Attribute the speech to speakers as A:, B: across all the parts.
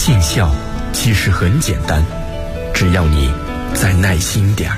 A: 尽孝其实很简单，只要你再耐心点儿。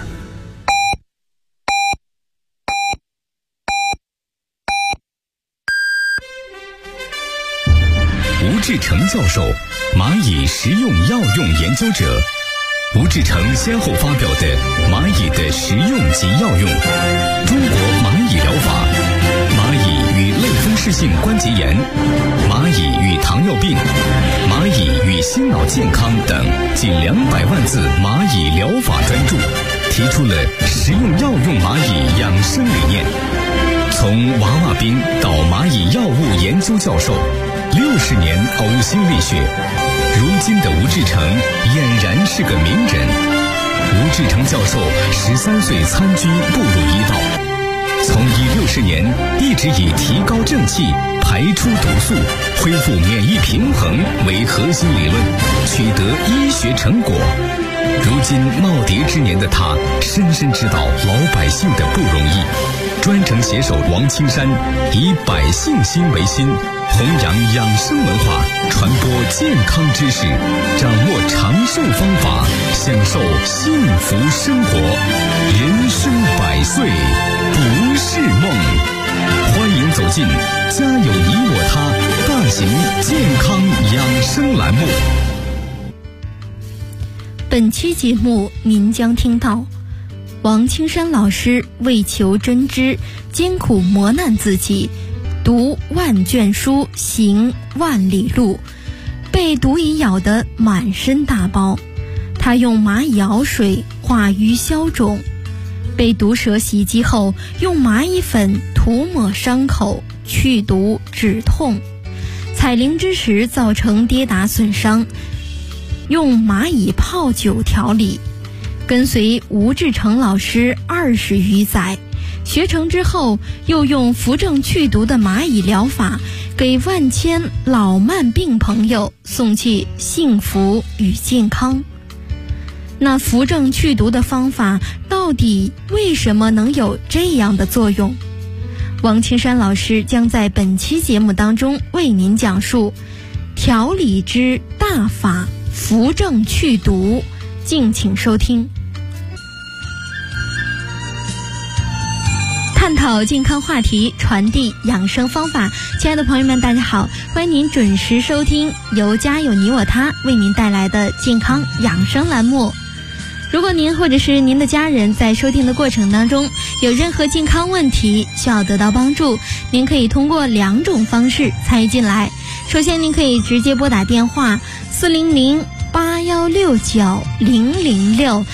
B: 吴志成教授，蚂蚁食用药用研究者。吴志成先后发表的《蚂蚁的食用及药用》、《中国蚂蚁疗法》、《蚂蚁与类风湿性关节炎》、《蚂蚁与糖尿病》、《蚂蚁与心脑健康》等近200万字蚂蚁疗法专著，提出了食用药用蚂蚁养生理念。从娃娃兵到蚂蚁药物研究教授，60年呕心沥血，如今的吴志成俨然是个名人。吴志成教授13岁参军步入医道，从医60年一直以提高正气、排出毒素、恢复免疫平衡为核心理论，取得医学成果。如今耄耋之年的他，深深知道老百姓的不容易，专程携手王青山，以百姓心为心，弘扬养生文化，传播健康知识，掌握长寿方法，享受幸福生活。人生100岁不是梦。欢迎走进家有你我他大型健康养生栏目。
C: 本期节目您将听到王青山老师为求真知，艰苦磨难自己，读万卷书，行万里路，被毒蚁咬得满身大包，他用蚂蚁螯水化瘀消肿，被毒蛇袭击后用蚂蚁粉涂抹伤口，去毒止痛，采灵芝时造成跌打损伤，用蚂蚁泡酒调理。跟随吴志成老师20余载，学成之后又用扶正祛毒的蚂蚁疗法，给万千老慢病朋友送去幸福与健康。那扶正祛毒的方法到底为什么能有这样的作用？王青山老师将在本期节目当中为您讲述调理之大法，扶正祛毒，敬请收听。探讨健康话题，传递养生方法。亲爱的朋友们，大家好，欢迎您准时收听由家有你我他为您带来的健康养生栏目。如果您或者是您的家人在收听的过程当中有任何健康问题需要得到帮助，您可以通过2种方式参与进来。首先您可以直接拨打电话400-8169-006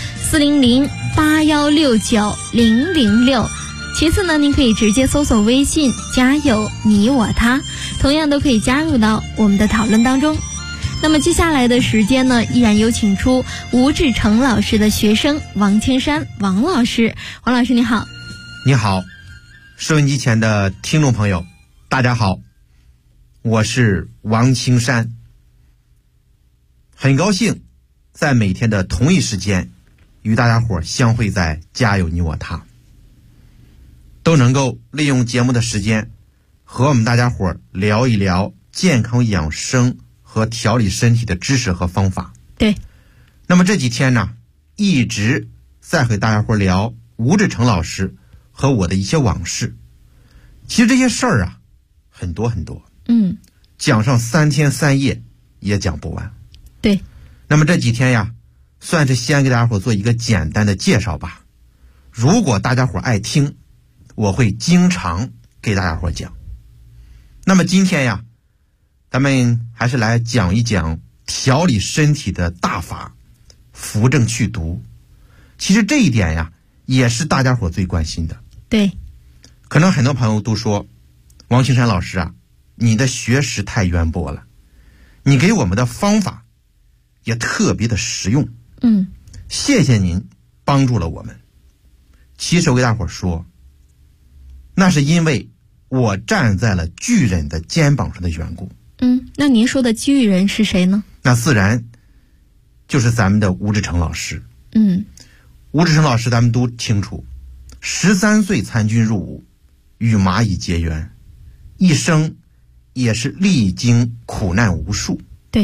C: 400-8169-006。其次呢，您可以直接搜索微信家有你我他，同样都可以加入到我们的讨论当中。那么接下来的时间呢，依然有请出吴志成老师的学生王青山王老师。王老师你好。
D: 你好，收音机前的听众朋友大家好，我是王青山。很高兴在每天的同一时间与大家伙相会在家有你我他，都能够利用节目的时间和我们大家伙聊一聊健康养生和调理身体的知识和方法。
C: 对，
D: 那么这几天呢，一直在和大家伙聊吴志成老师和我的一些往事。其实这些事儿啊，很多很多，讲上3天3夜也讲不完。
C: 对，
D: 那么这几天呀，算是先给大家伙做一个简单的介绍吧。如果大家伙爱听，我会经常给大家伙讲。那么今天呀，咱们还是来讲一讲调理身体的大法，扶正祛毒。其实这一点呀，也是大家伙最关心的。
C: 对，
D: 可能很多朋友都说，王青山老师啊，你的学识太渊博了，你给我们的方法也特别的实用。谢谢您帮助了我们。其实我给大伙说，那是因为我站在了巨人的肩膀上的缘故。
C: 那您说的巨人是谁呢？
D: 那自然就是咱们的吴志成老师。吴志成老师咱们都清楚，13岁参军入伍，与蚂蚁结缘，一生也是历经苦难无数。
C: 对，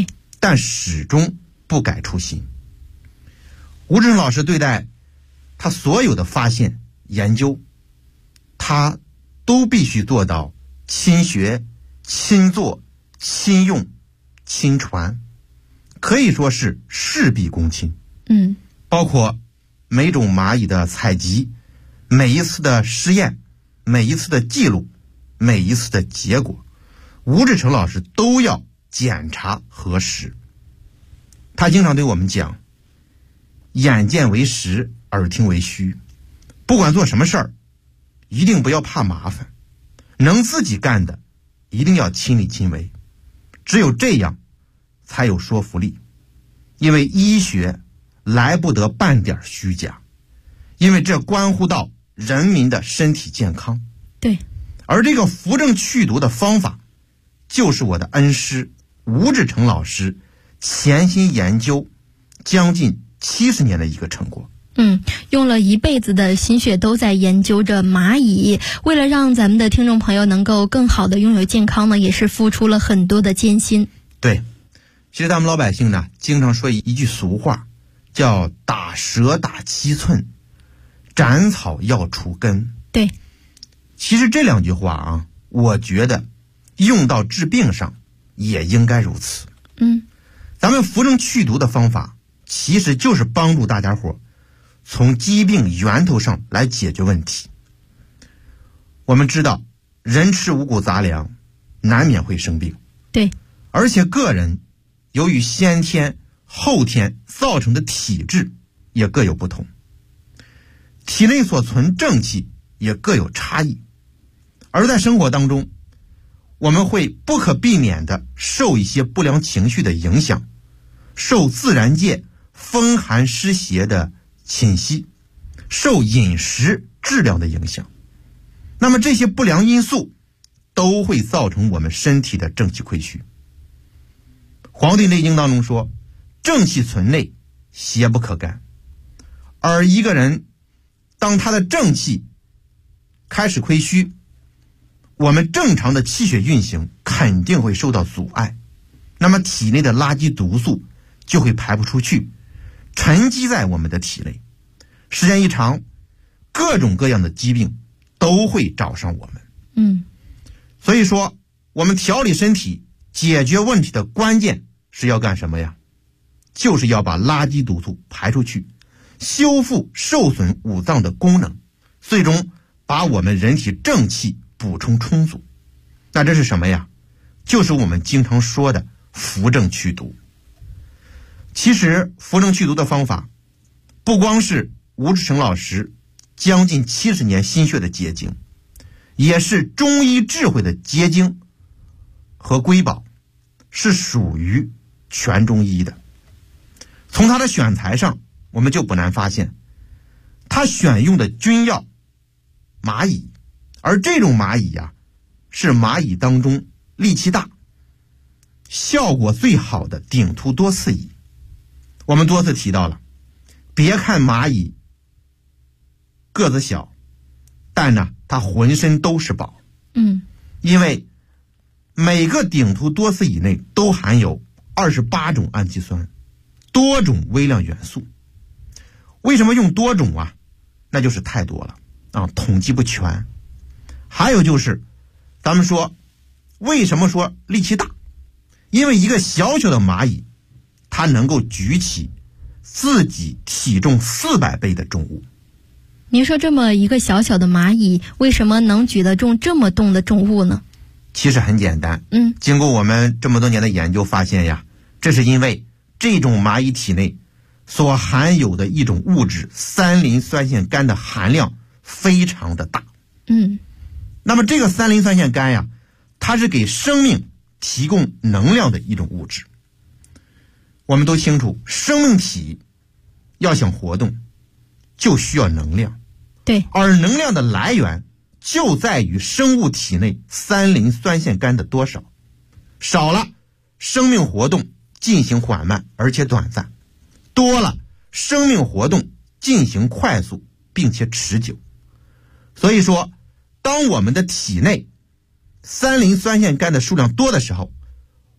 D: 但始终不改初心。吴志诚老师对待他所有的发现研究，他都必须做到亲学、亲做、亲用、亲传，可以说是事必躬亲。包括每种蚂蚁的采集，每一次的实验，每一次的记录，每一次的结果，吴志诚老师都要检查核实。他经常对我们讲，眼见为实，耳听为虚。不管做什么事儿，一定不要怕麻烦，能自己干的一定要亲力亲为，只有这样才有说服力。因为医学来不得半点虚假，因为这关乎到人民的身体健康。
C: 对，
D: 而这个扶正祛毒的方法，就是我的恩师吴志诚老师潜心研究将近70年的一个成果。
C: 用了一辈子的心血都在研究着蚂蚁，为了让咱们的听众朋友能够更好的拥有健康呢，也是付出了很多的艰辛。
D: 对，其实咱们老百姓呢，经常说一句俗话，叫打蛇打7寸，斩草要除根。
C: 对，
D: 其实这2句话啊，我觉得用到治病上也应该如此。咱们扶正祛毒的方法，其实就是帮助大家伙从疾病源头上来解决问题。我们知道，人吃五谷杂粮，难免会生病。
C: 对，
D: 而且个人由于先天、后天造成的体质也各有不同，体内所存正气也各有差异。而在生活当中，我们会不可避免地受一些不良情绪的影响，受自然界风寒湿邪的侵袭，受饮食质量的影响。那么这些不良因素都会造成我们身体的正气亏虚。黄帝内经当中说，正气存内，邪不可干。而一个人当他的正气开始亏虚，我们正常的气血运行肯定会受到阻碍，那么体内的垃圾毒素就会排不出去，沉积在我们的体内。时间一长，各种各样的疾病都会找上我们。所以说，我们调理身体、解决问题的关键是要干什么呀？就是要把垃圾毒素排出去，修复受损五脏的功能，最终把我们人体正气补充充足。那这是什么呀？就是我们经常说的扶正祛毒。其实扶正祛毒的方法，不光是吴志诚老师将近70年心血的结晶，也是中医智慧的结晶和瑰宝，是属于全中医的。从他的选材上，我们就不难发现，他选用的君药蚂蚁，而这种蚂蚁呀，是蚂蚁当中力气大、效果最好的顶突多刺蚁。我们多次提到了，别看蚂蚁个子小，但呢，它浑身都是宝。因为每个顶突多刺蚁内都含有28种氨基酸，多种微量元素。为什么用多种啊？那就是太多了啊，统计不全。还有就是，咱们说为什么说力气大？因为一个小小的蚂蚁，它能够举起自己体重400倍的重物。
C: 您说这么一个小小的蚂蚁，为什么能举得重这么重的重物呢？
D: 其实很简单，经过我们这么多年的研究发现呀，这是因为这种蚂蚁体内所含有的一种物质三磷酸腺苷的含量非常的大。那么这个三磷酸腺苷呀，它是给生命提供能量的一种物质。我们都清楚，生命体要想活动就需要能量，
C: 对，
D: 而能量的来源就在于生物体内三磷酸腺苷的多少。少了，生命活动进行缓慢而且短暂；多了，生命活动进行快速并且持久。所以说，当我们的体内三磷酸腺苷的数量多的时候，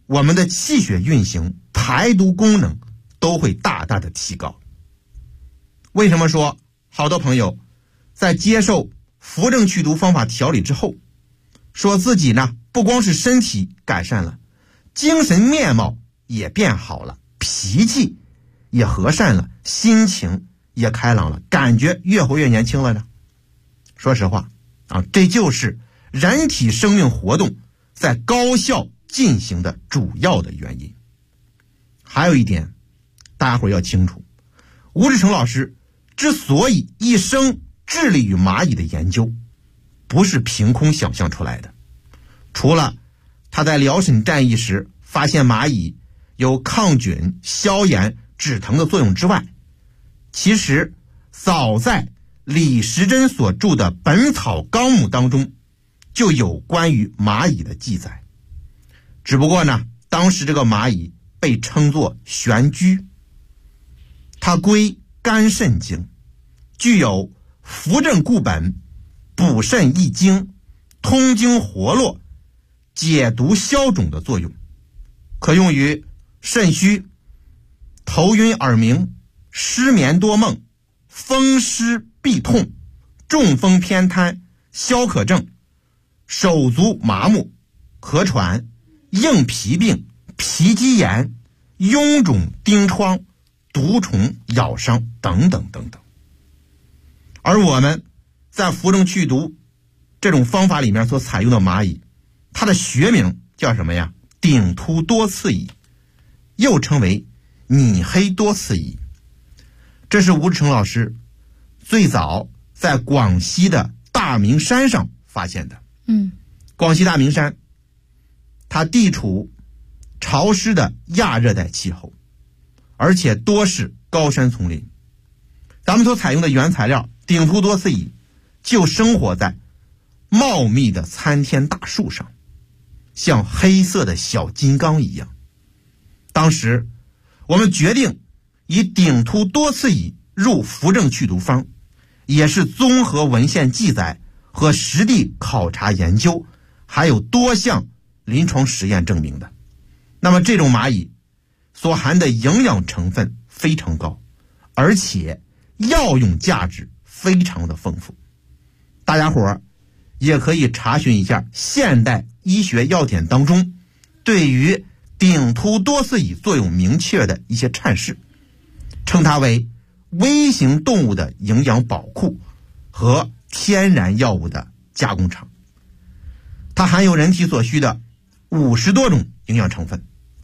D: 我们的气血运行、排毒功能都会大大的提高。为什么说好多朋友在接受扶正祛毒方法调理之后，说自己呢不光是身体改善了，精神面貌也变好了，脾气也和善了，心情也开朗了，感觉越活越年轻了呢？说实话这就是人体生命活动在高效进行的主要的原因。还有一点大家伙要清楚，吴志成老师之所以一生致力于蚂蚁的研究，不是凭空想象出来的。除了他在辽沈战役时发现蚂蚁有抗菌、消炎、止疼的作用之外，其实早在李时珍所著的《本草纲目》当中就有关于蚂蚁的记载。只不过呢，当时这个蚂蚁被称作玄居，它归肝肾经，具有扶正固本、补肾益精、通经活络、解毒消肿的作用，可用于肾虚、头晕耳鸣、失眠多梦、风湿痹痛、中风偏瘫、消渴症、手足麻木、咳喘、硬皮病、皮肌炎、臃肿钉疮、毒虫咬伤等等等等。而我们在扶正祛毒这种方法里面所采用的蚂蚁，它的学名叫什么呀？顶突多刺蚁，又称为拟黑多刺蚁。这是吴志成老师最早在广西的大明山上发现的。广西大明山它地处潮湿的亚热带气候，而且多是高山丛林。咱们所采用的原材料顶突多刺蚁就生活在茂密的参天大树上，像黑色的小金刚一样。当时我们决定以顶突多刺蚁入扶正祛毒方，也是综合文献记载和实地考察研究，还有多项临床实验证明的。那么这种蚂蚁所含的营养成分非常高，而且药用价值非常的丰富。大家伙也可以查询一下现代医学药典当中对于顶突多刺蚁作用明确的一些阐释，称它为微型动物的营养宝库和天然药物的加工厂。它含有人体所需的50多种营养成分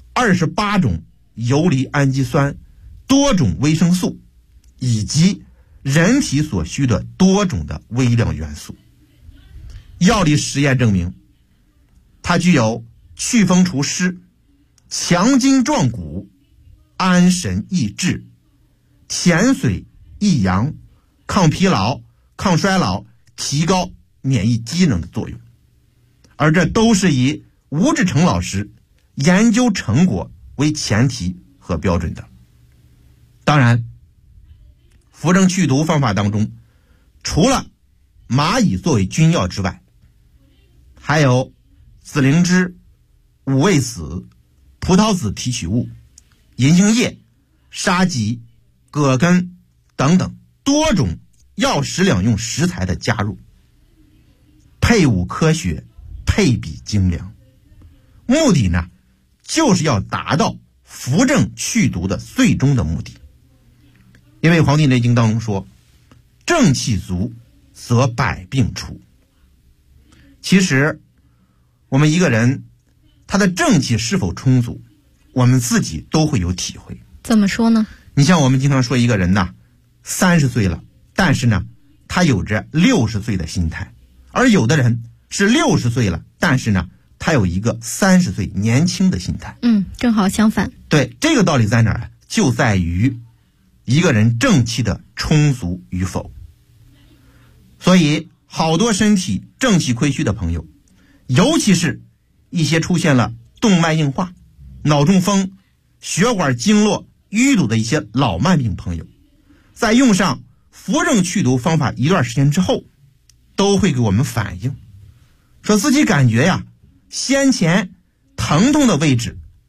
D: ，28种游离氨基酸，多种维生素，以及人体所需的多种的微量元素。药理实验证明，它具有祛风除湿、强筋壮骨、安神益智、甜水益阳、抗疲劳、抗衰老、提高免疫机能的作用。而这都是以吴志成老师研究成果为前提和标准的。当然，扶正祛毒方法当中，除了蚂蚁作为君药之外，还有紫灵芝、五味子、葡萄籽提取物、银杏叶、沙棘、葛根等等多种药食两用食材的加入，配伍科学，配比精良，目的呢就是要达到扶正祛毒的最终的目的。因为《黄帝内经》当中说，正气足则百病除。其实我们一个人他的正气是否充足，我们自己都会有体会。
C: 怎么说呢？
D: 你像我们经常说一个人呐，30岁了，但是呢他有着60岁的心态，而有的人是60岁了，但是呢他有一个30岁年轻的心态。
C: 正好相反。
D: 对，这个道理在哪儿？就在于一个人正气的充足与否。所以好多身体正气亏虚的朋友，尤其是一些出现了动脉硬化、脑中风、血管经络淤堵的一些老慢病朋友，在用上扶正祛毒方法一段时间之后，都会给我们反映，说自己感觉呀，先前疼痛的位置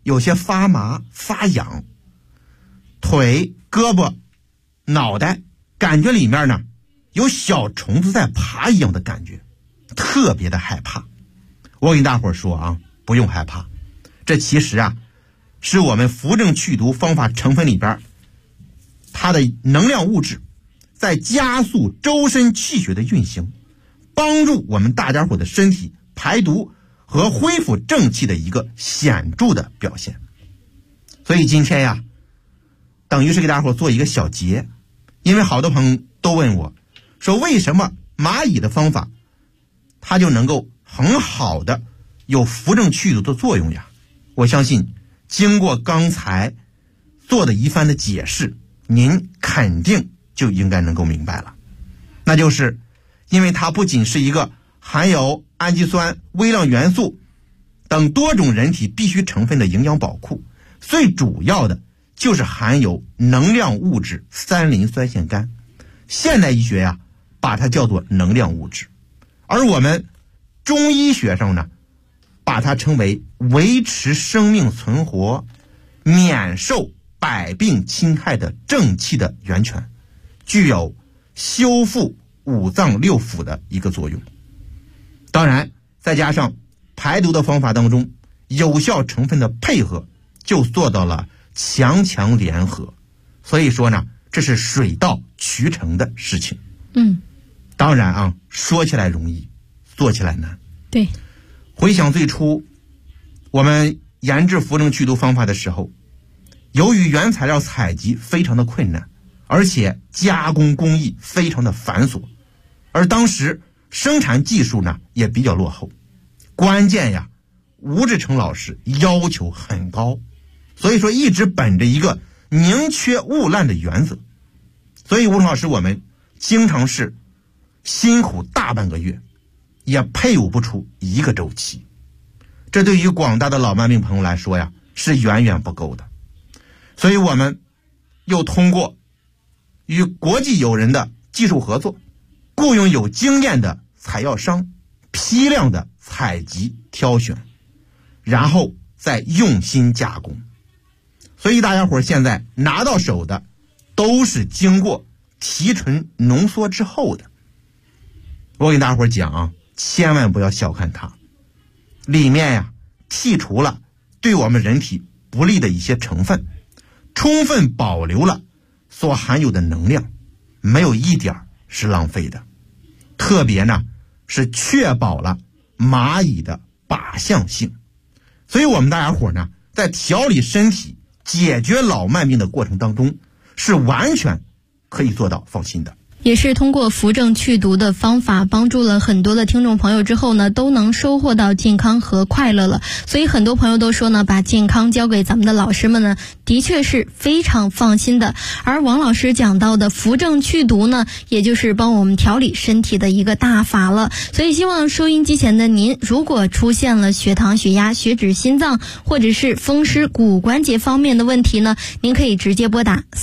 D: 有些发麻发痒，腿胳膊脑袋感觉里面呢有小虫子在爬一样的感觉，特别的害怕。我跟大伙说啊，不用害怕，这其实啊是我们扶正祛毒方法成分里边它的能量物质在加速周身气血的运行，帮助我们大家伙的身体排毒和恢复正气的一个显著的表现。所以今天呀，等于是给大伙做一个小结，因为好多朋友都问我说，为什么蚂蚁的方法它就能够很好的有扶正祛毒的作用呀？我相信经过刚才做的一番的解释，您肯定就应该能够明白了。那就是因为它不仅是一个含有氨基酸、微量元素等多种人体必需成分的营养宝库，最主要的就是含有能量物质三磷酸腺苷。现代医学呀，把它叫做能量物质，而我们中医学上呢，把它称为维持生命存活、免受百病侵害的正气的源泉，具有修复五脏六腑的一个作用。当然再加上排毒的方法当中有效成分的配合，就做到了强强联合。所以说呢，这是水到渠成的事情。当然啊，说起来容易，做起来难。
C: 对，
D: 回想最初我们研制扶正祛毒方法的时候，由于原材料采集非常的困难，而且加工工艺非常的繁琐，而当时生产技术呢也比较落后，关键呀，吴志成老师要求很高，所以说一直本着一个宁缺毋滥的原则。所以吴老师我们经常是辛苦大半个月，也配伍不出一个周期。这对于广大的老慢病朋友来说呀，是远远不够的。所以我们又通过与国际友人的技术合作，雇佣有经验的采药商，批量的采集挑选，然后再用心加工。所以大家伙现在拿到手的都是经过提纯浓缩之后的。我给大伙讲啊，千万不要小看它，里面呀剔除了对我们人体不利的一些成分，充分保留了所含有的能量，没有一点是浪费的。特别呢是确保了蚂蚁的靶向性。所以我们大家伙呢在调理身体、解决老慢病的过程当中，是完全可以做到放心的。
C: 也是通过扶正祛毒的方法帮助了很多的听众朋友之后呢，都能收获到健康和快乐了。所以很多朋友都说呢，把健康交给咱们的老师们呢，的确是非常放心的。而王老师讲到的扶正祛毒呢，也就是帮我们调理身体的一个大法了。所以希望收音机前的您，如果出现了血糖、血压、血脂、心脏或者是风湿骨关节方面的问题呢，您可以直接拨打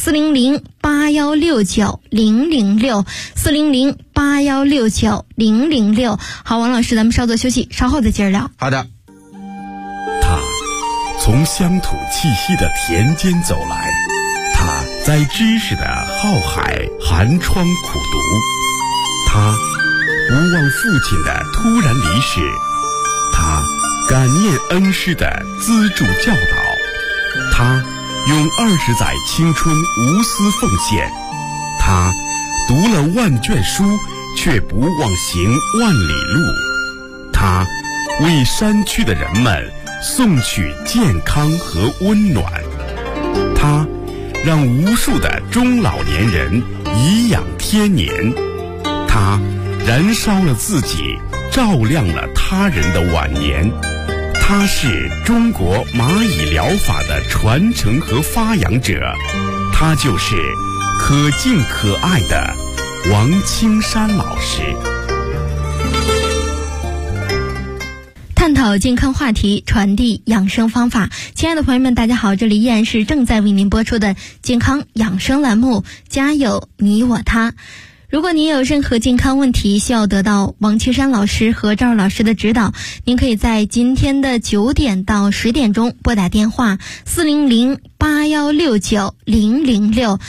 C: 400-8169-006，400-8169-006。好，王老师，咱们稍作休息，稍后再接着聊。
D: 好的。
B: 他从乡土气息的田间走来，他在知识的浩海寒窗苦读，他不忘父亲的突然离世，他感念恩师的资助教导，他用20载青春无私奉献，他读了万卷书，却不忘行万里路，他为山区的人们送去健康和温暖，他让无数的中老年人颐养天年，他燃烧了自己，照亮了他人的晚年。他是中国蚂蚁疗法的传承和发扬者，他就是可敬可爱的王青山老师。
C: 探讨健康话题，传递养生方法。亲爱的朋友们，大家好，这里依然是正在为您播出的健康养生栏目，家有你我他。 如果您有任何健康问题需要得到王青山老师和赵老师的指导，您可以在今天的9点到10点钟拨打电话400-8169-006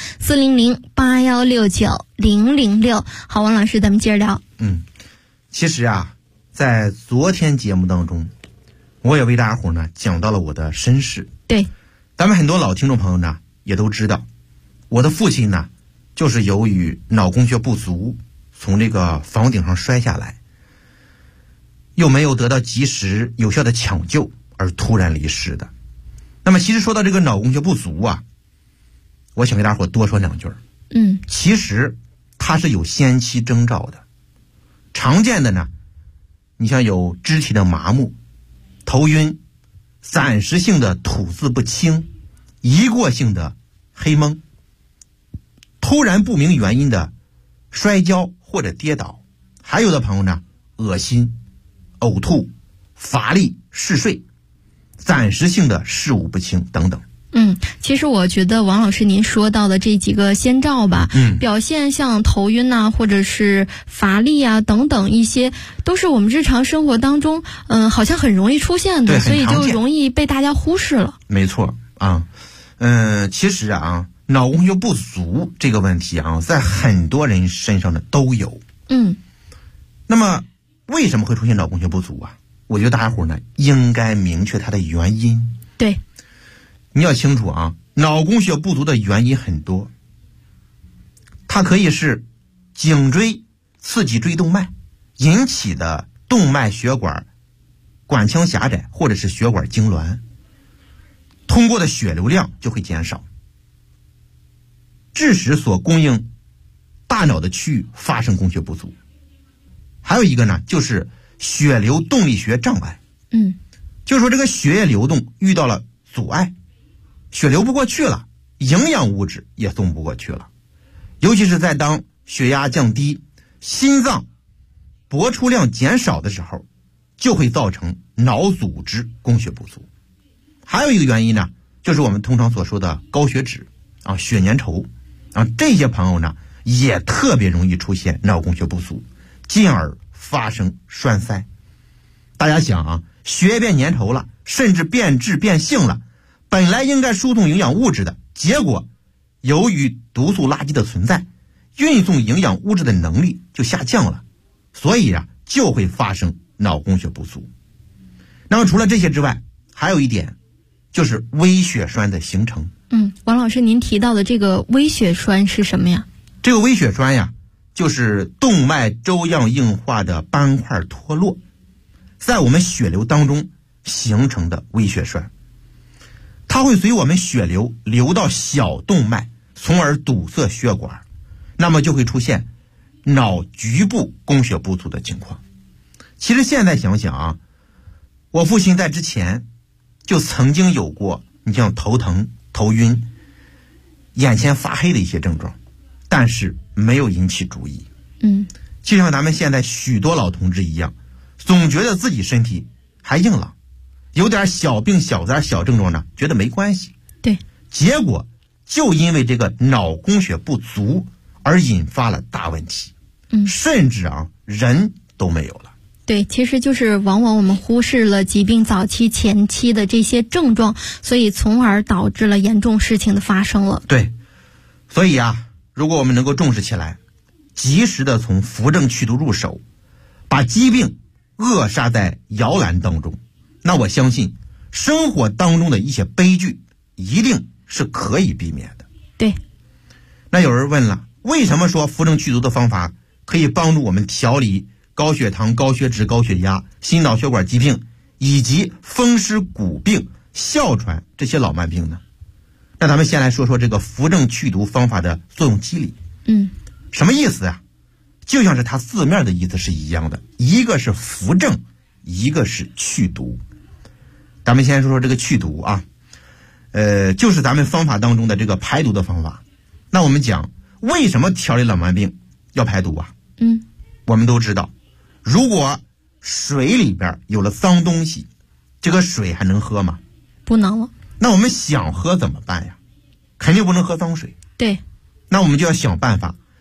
C: 400-8169-006。好，王老师，咱们接着聊。
D: 其实啊，在昨天节目当中，我也为大家伙呢讲到了我的身世。
C: 对，
D: 咱们很多老听众朋友呢也都知道，我的父亲呢就是由于脑供血不足，从这个房顶上摔下来，又没有得到及时有效的抢救而突然离世的。那么其实说到这个脑供血不足啊，我想给大伙多说两句。其实它是有先期征兆的。常见的呢，你像有肢体的麻木、头晕、暂时性的吐字不清、一过性的黑蒙、突然不明原因的摔跤或者跌倒，还有的朋友呢，恶心、呕吐、乏力、嗜睡、暂时性的事物不清等等。
C: 其实我觉得王老师您说到的这几个先兆吧，表现像头晕呐，或者是乏力啊等等一些，都是我们日常生活当中好像很容易出现的，所以就容易被大家忽视了。没错啊，
D: 其实啊，脑供血不足这个问题啊，在很多人身上呢都有。那么为什么会出现脑供血不足啊？我觉得大家伙呢应该明确它的原因。
C: 对。
D: 你要清楚啊，脑供血不足的原因很多，它可以是颈椎刺激椎动脉引起的动脉血管管腔狭窄，或者是血管痉挛，通过的血流量就会减少，致使所供应大脑的区域发生供血不足。还有一个呢，就是血流动力学障碍。就是说这个血液流动遇到了阻碍，血流不过去了，营养物质也送不过去了，尤其是在当血压降低、心脏搏出量减少的时候，就会造成脑组织供血不足。还有一个原因呢，就是我们通常所说的高血脂啊、血粘稠啊，这些朋友呢也特别容易出现脑供血不足，进而发生栓塞。大家想啊，血液变粘稠了，甚至变质变性了，本来应该输送营养物质的，结果由于毒素垃圾的存在，运送营养物质的能力就下降了，所以啊就会发生脑供血不足。那么除了这些之外，还有一点就是微血栓的形成。
C: 王老师您提到的这个微血栓是什么呀？
D: 这个微血栓呀，就是动脉粥样硬化的斑块脱落，在我们血流当中形成的微血栓，它会随我们血流流到小动脉，从而堵塞血管，那么就会出现脑局部供血不足的情况。其实现在想想啊，我父亲在之前就曾经有过你像头疼、头晕、眼前发黑的一些症状，但是没有引起注意。就像咱们现在许多老同志一样，总觉得自己身体还硬朗，有点小病小灾小症状呢，觉得没关系。
C: 对，
D: 结果就因为这个脑供血不足而引发了大问题，甚至啊人都没有了。
C: 对，其实就是往往我们忽视了疾病早期前期的这些症状，所以从而导致了严重事情的发生了。
D: 对，所以啊，如果我们能够重视起来，及时的从扶正祛毒入手，把疾病扼杀在摇篮当中，那我相信生活当中的一些悲剧一定是可以避免的。
C: 对。
D: 那有人问了，为什么说扶正祛毒的方法可以帮助我们调理高血糖、高血脂、高血压、心脑血管疾病以及风湿骨病、哮喘这些老慢病呢？那咱们先来说说这个扶正祛毒方法的作用机理。什么意思啊？就像是它字面的意思是一样的，一个是扶正，一个是祛毒。咱们先说说这个祛毒啊，就是咱们方法当中的这个排毒的方法。那我们讲为什么调理老慢病要排毒啊？我们都知道，如果水里边有了脏东西，这个水还能喝吗？
C: 不能了。
D: 那我们想喝怎么办呀？肯定不能喝脏水。
C: 对。
D: 那我们就要想办法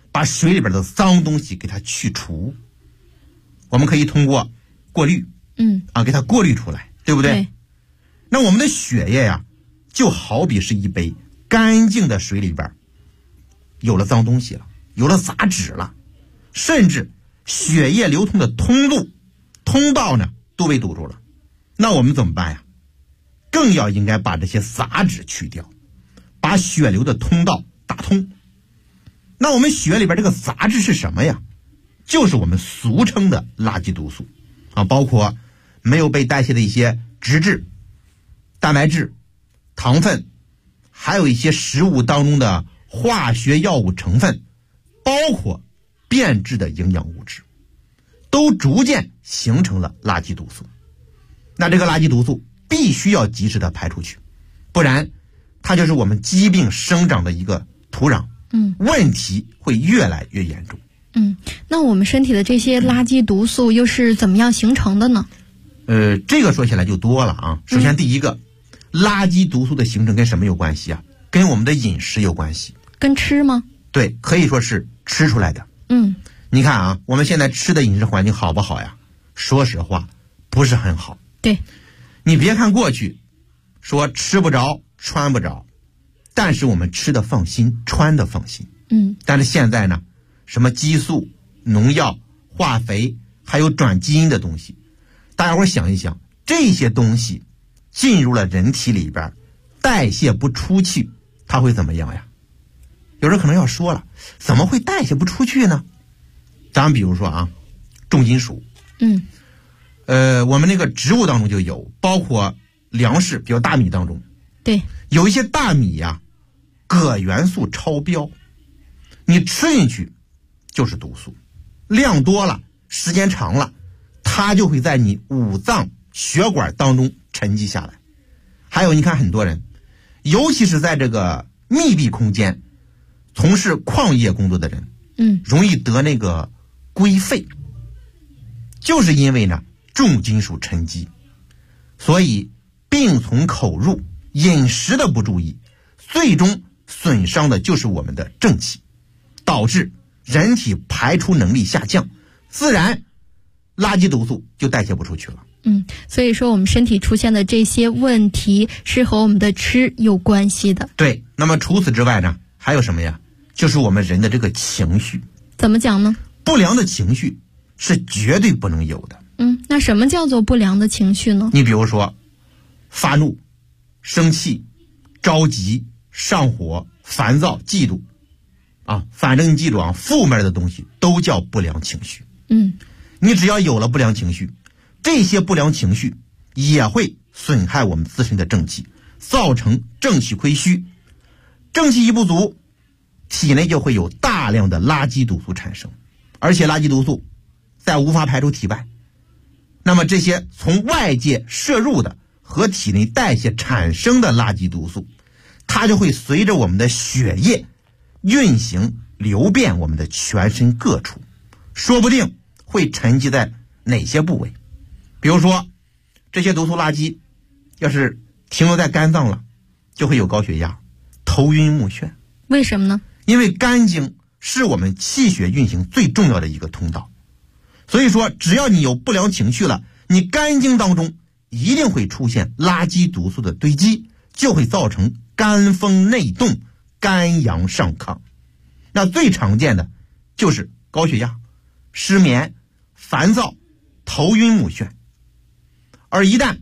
D: 把水里边的脏东西给它去除。我们可以通过过滤，给它过滤出来，对不对？
C: 对。
D: 那我们的血液呀，就好比是一杯干净的水里边有了脏东西了，有了杂质了，甚至血液流通的通道呢都被堵住了。那我们怎么办呀？更要应该把这些杂质去掉，把血流的通道打通。那我们血里边这个杂质是什么呀？就是我们俗称的垃圾毒素啊，包括没有被代谢的一些脂质、蛋白质、糖分，还有一些食物当中的化学药物成分，包括变质的营养物质，都逐渐形成了垃圾毒素。那这个垃圾毒素必须要及时的排出去，不然它就是我们疾病生长的一个土壤，问题会越来越严重。
C: 那我们身体的这些垃圾毒素又是怎么样形成的呢？
D: 这个说起来就多了啊。首先第一个，垃圾毒素的形成跟什么有关系啊？跟我们的饮食有关系。
C: 跟吃吗？
D: 对，可以说是吃出来的。你看啊，我们现在吃的饮食环境好不好呀？说实话，不是很好。
C: 对，
D: 你别看过去说吃不着穿不着，但是我们吃的放心，穿的放心。但是现在呢，什么激素、农药、化肥，还有转基因的东西，大家伙想一想，这些东西进入了人体里边，代谢不出去，它会怎么样呀？有人可能要说了，怎么会代谢不出去呢？咱比如说啊，重金属，我们那个植物当中就有，包括粮食，比如大米当中，
C: 对，
D: 有一些大米呀，铬元素超标，你吃进去就是毒素，量多了，时间长了，它就会在你五脏血管当中沉积下来。还有你看很多人，尤其是在这个密闭空间从事矿业工作的人，容易得那个龟肺，就是因为呢重金属沉积。所以病从口入，饮食的不注意，最终损伤的就是我们的正气，导致人体排出能力下降，自然垃圾毒素就代谢不出去了。
C: 所以说我们身体出现的这些问题是和我们的吃有关系的。
D: 对，那么除此之外呢，还有什么呀？就是我们人的这个情绪。
C: 怎么讲呢？
D: 不良的情绪是绝对不能有的。
C: 那什么叫做不良的情绪呢？
D: 你比如说发怒、生气、着急、上火、烦躁、嫉妒啊，反正你记住啊，负面的东西都叫不良情绪。你只要有了不良情绪，这些不良情绪也会损害我们自身的正气，造成正气亏虚。正气一不足，体内就会有大量的垃圾毒素产生，而且垃圾毒素再无法排出体外，那么这些从外界摄入的和体内代谢产生的垃圾毒素，它就会随着我们的血液运行流遍我们的全身各处，说不定会沉积在哪些部位。比如说这些毒素垃圾要是停留在肝脏了，就会有高血压、头晕目眩。
C: 为什么呢？
D: 因为肝经是我们气血运行最重要的一个通道，所以说只要你有不良情绪了，你肝经当中一定会出现垃圾毒素的堆积，就会造成肝风内动、肝阳上亢。那最常见的就是高血压、失眠、烦躁、头晕目眩。而一旦